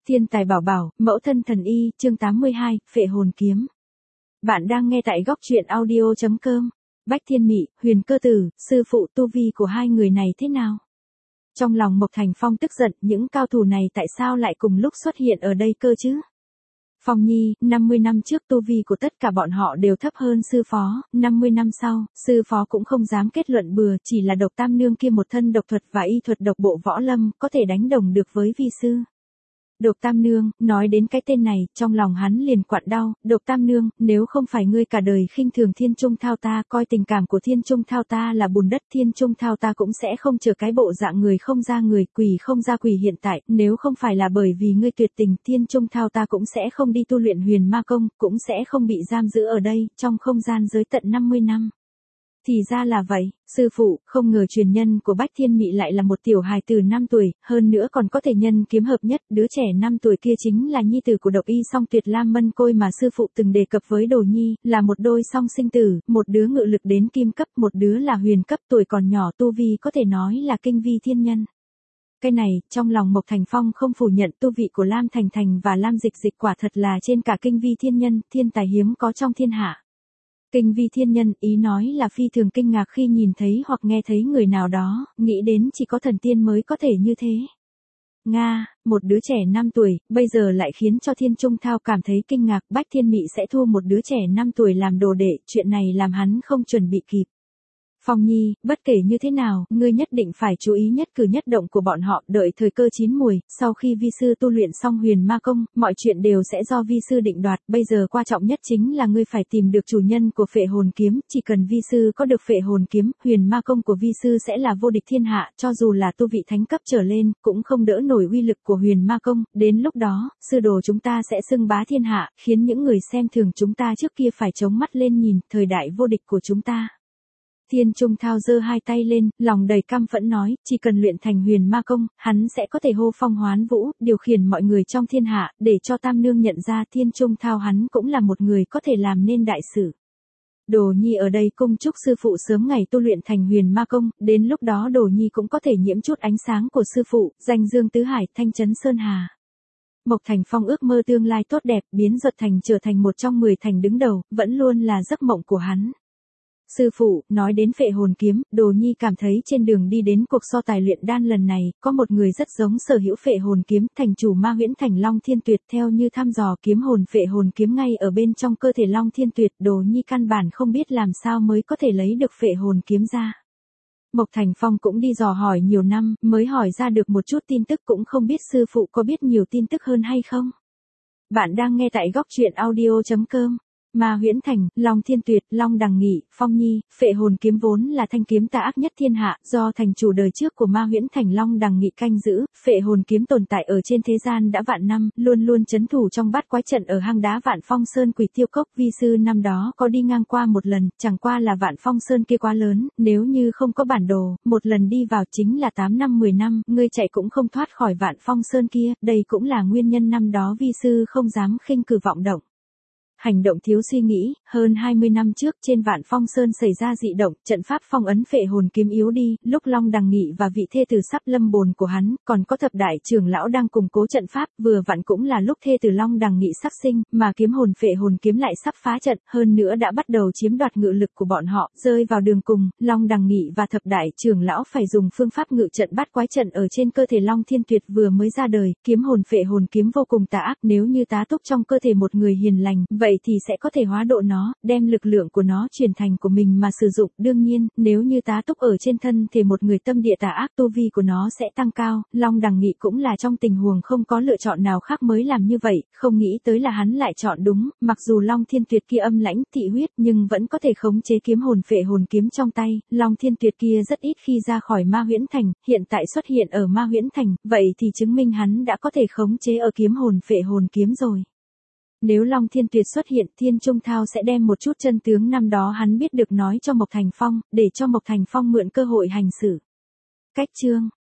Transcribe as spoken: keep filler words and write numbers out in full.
Thiên tài bảo bảo, mẫu thân thần y, chương tám mươi hai, phệ hồn kiếm. Bạn đang nghe tại góc truyện audio chấm com. Bách Thiên Mị, Huyền Cơ Tử, sư phụ tu vi của hai người này thế nào? Trong lòng Mộc Thành Phong tức giận, những cao thủ này tại sao lại cùng lúc xuất hiện ở đây cơ chứ? Phong Nhi, năm mươi năm trước tu vi của tất cả bọn họ đều thấp hơn sư phó, năm mươi năm sau, sư phó cũng không dám kết luận bừa, chỉ là độc tam nương kia một thân độc thuật và y thuật độc bộ võ lâm, có thể đánh đồng được với vi sư. Độc Tam Nương, nói đến cái tên này, trong lòng hắn liền quặn đau, Độc Tam Nương, nếu không phải ngươi cả đời khinh thường Thiên Trung Thao ta, coi tình cảm của Thiên Trung Thao ta là bùn đất, Thiên Trung Thao ta cũng sẽ không chờ cái bộ dạng người không ra người, quỷ không ra quỷ hiện tại, nếu không phải là bởi vì ngươi tuyệt tình, Thiên Trung Thao ta cũng sẽ không đi tu luyện huyền ma công, cũng sẽ không bị giam giữ ở đây, trong không gian giới tận năm mươi năm. Thì ra là vậy, sư phụ, không ngờ truyền nhân của Bách Thiên Mị lại là một tiểu hài từ năm tuổi, hơn nữa còn có thể nhân kiếm hợp nhất, đứa trẻ năm tuổi kia chính là nhi tử của độc y song tuyệt Lam Mân Côi mà sư phụ từng đề cập với Đồ Nhi, là một đôi song sinh tử, một đứa ngự lực đến kim cấp, một đứa là huyền cấp, tuổi còn nhỏ tu vi có thể nói là kinh vi thiên nhân. Cái này, trong lòng Mộc Thành Phong không phủ nhận tu vị của Lam Thành Thành và Lam Dịch Dịch quả thật là trên cả kinh vi thiên nhân, thiên tài hiếm có trong thiên hạ. Kinh vi thiên nhân, ý nói là phi thường kinh ngạc khi nhìn thấy hoặc nghe thấy người nào đó, nghĩ đến chỉ có thần tiên mới có thể như thế. Nga, một đứa trẻ năm tuổi, bây giờ lại khiến cho Thiên Trung Thao cảm thấy kinh ngạc, Bách Thiên Mị sẽ thu một đứa trẻ năm tuổi làm đồ đệ, chuyện này làm hắn không chuẩn bị kịp. Phong Nhi, bất kể như thế nào, ngươi nhất định phải chú ý nhất cử nhất động của bọn họ, đợi thời cơ chín muồi, sau khi vi sư tu luyện xong huyền ma công, mọi chuyện đều sẽ do vi sư định đoạt, bây giờ quan trọng nhất chính là ngươi phải tìm được chủ nhân của phệ hồn kiếm, chỉ cần vi sư có được phệ hồn kiếm, huyền ma công của vi sư sẽ là vô địch thiên hạ, cho dù là tu vị thánh cấp trở lên, cũng không đỡ nổi uy lực của huyền ma công, đến lúc đó, sư đồ chúng ta sẽ xưng bá thiên hạ, khiến những người xem thường chúng ta trước kia phải chống mắt lên nhìn, thời đại vô địch của chúng ta. Thiên Trung Thao giơ hai tay lên, lòng đầy căm phẫn nói, chỉ cần luyện thành huyền ma công, hắn sẽ có thể hô phong hoán vũ, điều khiển mọi người trong thiên hạ, để cho Tam Nương nhận ra Thiên Trung Thao hắn cũng là một người có thể làm nên đại sự. Đồ Nhi ở đây cung chúc sư phụ sớm ngày tu luyện thành huyền ma công, đến lúc đó Đồ Nhi cũng có thể nhiễm chút ánh sáng của sư phụ, danh dương tứ hải, thanh trấn sơn hà. Mộc Thành Phong ước mơ tương lai tốt đẹp, biến Duật Thành trở thành một trong mười thành đứng đầu, vẫn luôn là giấc mộng của hắn. Sư phụ, nói đến phệ hồn kiếm, Đồ Nhi cảm thấy trên đường đi đến cuộc so tài luyện đan lần này, có một người rất giống sở hữu phệ hồn kiếm, thành chủ Ma Huyễn Thành Long Thiên Tuyệt, theo như thăm dò kiếm hồn phệ hồn kiếm ngay ở bên trong cơ thể Long Thiên Tuyệt, Đồ Nhi căn bản không biết làm sao mới có thể lấy được phệ hồn kiếm ra. Mộc Thành Phong cũng đi dò hỏi nhiều năm, mới hỏi ra được một chút tin tức, cũng không biết sư phụ có biết nhiều tin tức hơn hay không. Bạn đang nghe tại góc truyện audio chấm com. Ma Huyễn Thành, Long Thiên Tuyệt, Long Đằng Nghị, Phong Nhi, phệ hồn kiếm vốn là thanh kiếm tà ác nhất thiên hạ, do thành chủ đời trước của Ma Huyễn Thành Long Đằng Nghị canh giữ, phệ hồn kiếm tồn tại ở trên thế gian đã vạn năm, luôn luôn trấn thủ trong bát quái trận ở hang đá Vạn Phong Sơn Quỷ Tiêu Cốc, vi sư năm đó có đi ngang qua một lần, chẳng qua là Vạn Phong Sơn kia quá lớn, nếu như không có bản đồ, một lần đi vào chính là tám năm mười năm, ngươi chạy cũng không thoát khỏi Vạn Phong Sơn kia, đây cũng là nguyên nhân năm đó vi sư không dám khinh cử vọng động. Hành động thiếu suy nghĩ, hơn hai mươi năm trước trên Vạn Phong Sơn xảy ra dị động, trận pháp phong ấn phệ hồn kiếm yếu đi, lúc Long Đằng Nghị và vị thê tử sắp lâm bồn của hắn, còn có thập đại trưởng lão đang củng cố trận pháp, vừa vặn cũng là lúc thê tử Long Đằng Nghị sắp sinh, mà kiếm hồn phệ hồn kiếm lại sắp phá trận, hơn nữa đã bắt đầu chiếm đoạt ngự lực của bọn họ, rơi vào đường cùng, Long Đằng Nghị và thập đại trưởng lão phải dùng phương pháp ngự trận bắt quái trận ở trên cơ thể Long Thiên Tuyệt vừa mới ra đời, kiếm hồn phệ hồn kiếm vô cùng tà ác, nếu như tá túc trong cơ thể một người hiền lành, vậy thì sẽ có thể hóa độ nó, đem lực lượng của nó chuyển thành của mình mà sử dụng, đương nhiên, nếu như tá túc ở trên thân thể một người tâm địa tà ác, tu vi của nó sẽ tăng cao, Long Đằng Nghị cũng là trong tình huống không có lựa chọn nào khác mới làm như vậy, không nghĩ tới là hắn lại chọn đúng, mặc dù Long Thiên Tuyệt kia âm lãnh, thị huyết, nhưng vẫn có thể khống chế kiếm hồn phệ hồn kiếm trong tay, Long Thiên Tuyệt kia rất ít khi ra khỏi Ma Huyễn Thành, hiện tại xuất hiện ở Ma Huyễn Thành, vậy thì chứng minh hắn đã có thể khống chế ở kiếm hồn phệ hồn kiếm rồi. Nếu Long Thiên Tuyệt xuất hiện, Thiên Trung Thao sẽ đem một chút chân tướng năm đó hắn biết được nói cho Mộc Thành Phong, để cho Mộc Thành Phong mượn cơ hội hành xử. Cách chương